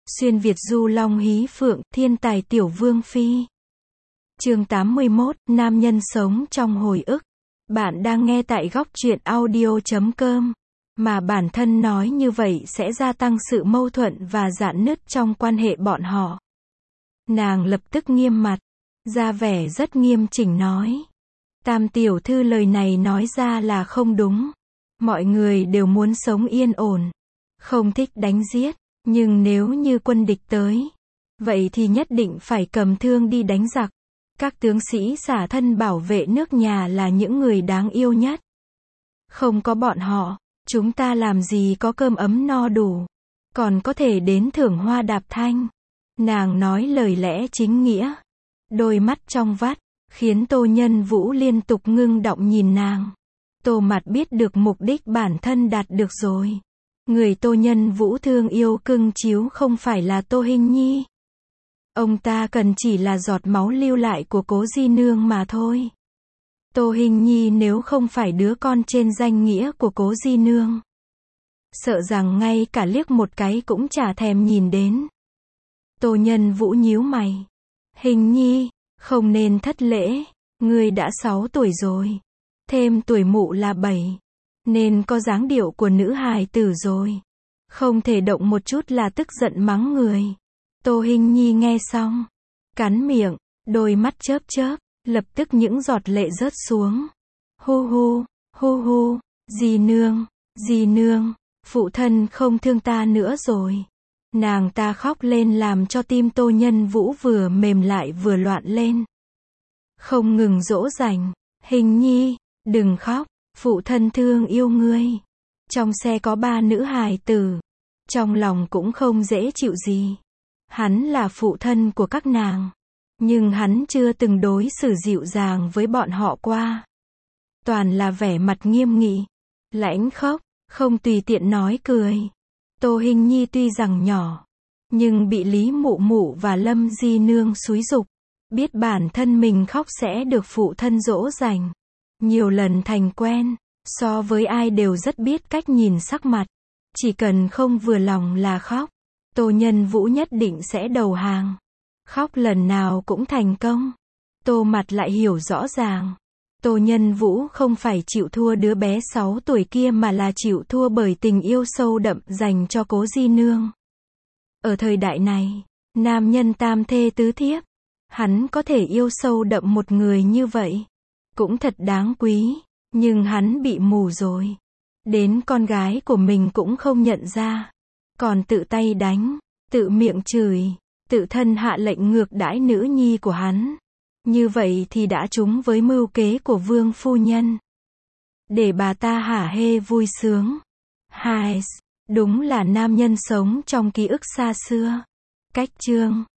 Xuyên Việt du long hí phượng, thiên tài tiểu vương phi. Chương 81, nam nhân sống trong hồi ức. Bạn đang nghe tại góc truyện audio.com. Mà bản thân nói như vậy sẽ gia tăng sự mâu thuẫn và rạn nứt trong quan hệ bọn họ. Nàng lập tức nghiêm mặt, ra vẻ rất nghiêm chỉnh nói. Tam tiểu thư lời này nói ra là không đúng. Mọi người đều muốn sống yên ổn, không thích đánh giết. Nhưng nếu như quân địch tới, vậy thì nhất định phải cầm thương đi đánh giặc. Các tướng sĩ xả thân bảo vệ nước nhà là những người đáng yêu nhất. Không có bọn họ, chúng ta làm gì có cơm ấm no đủ, còn có thể đến thưởng hoa đạp thanh. Nàng nói lời lẽ chính nghĩa, đôi mắt trong vắt, khiến Tô Nhân Vũ liên tục ngưng động nhìn nàng. Tô Mạt biết được mục đích bản thân đạt được rồi. Người Tô Nhân Vũ thương yêu cưng chiếu không phải là Tô Hinh Nhi. Ông ta cần chỉ là giọt máu lưu lại của Cố Di Nương mà thôi. Tô Hinh Nhi nếu không phải đứa con trên danh nghĩa của Cố Di Nương, sợ rằng ngay cả liếc một cái cũng chả thèm nhìn đến. Tô Nhân Vũ nhíu mày. Hình Nhi, không nên thất lễ, ngươi đã 6 tuổi rồi. Thêm tuổi mụ là 7. Nên có dáng điệu của nữ hài tử rồi. Không thể động một chút là tức giận mắng người. Tô Hinh Nhi nghe xong, cắn miệng, đôi mắt chớp chớp, lập tức những giọt lệ rớt xuống. Hu hu, Di Nương, phụ thân không thương ta nữa rồi. Nàng ta khóc lên làm cho tim Tô Nhân Vũ vừa mềm lại vừa loạn lên. Không ngừng dỗ dành. Hình Nhi, đừng khóc, phụ thân thương yêu ngươi. Trong xe có 3 nữ hài tử, trong lòng cũng không dễ chịu gì. Hắn là phụ thân của các nàng, nhưng hắn chưa từng đối xử dịu dàng với bọn họ qua. Toàn là vẻ mặt nghiêm nghị, lãnh khốc, không tùy tiện nói cười. Tô Hinh Nhi tuy rằng nhỏ, nhưng bị Lý Mụ Mụ và Lâm Di Nương xúi giục, biết bản thân mình khóc sẽ được phụ thân dỗ dành. Nhiều lần thành quen, so với ai đều rất biết cách nhìn sắc mặt. Chỉ cần không vừa lòng là khóc, Tô Nhân Vũ nhất định sẽ đầu hàng. Khóc lần nào cũng thành công. Tô Mạt lại hiểu rõ ràng. Tô Nhân Vũ không phải chịu thua đứa bé 6 tuổi kia mà là chịu thua bởi tình yêu sâu đậm dành cho Cố Di Nương. Ở thời đại này, nam nhân tam thê tứ thiếp, hắn có thể yêu sâu đậm một người như vậy, cũng thật đáng quý. Nhưng hắn bị mù rồi. Đến con gái của mình cũng không nhận ra. Còn tự tay đánh, tự miệng chửi, tự thân hạ lệnh ngược đãi nữ nhi của hắn. Như vậy thì đã trúng với mưu kế của Vương phu nhân. Để bà ta hả hê vui sướng. Hai, đúng là nam nhân sống trong ký ức xa xưa. Cách chương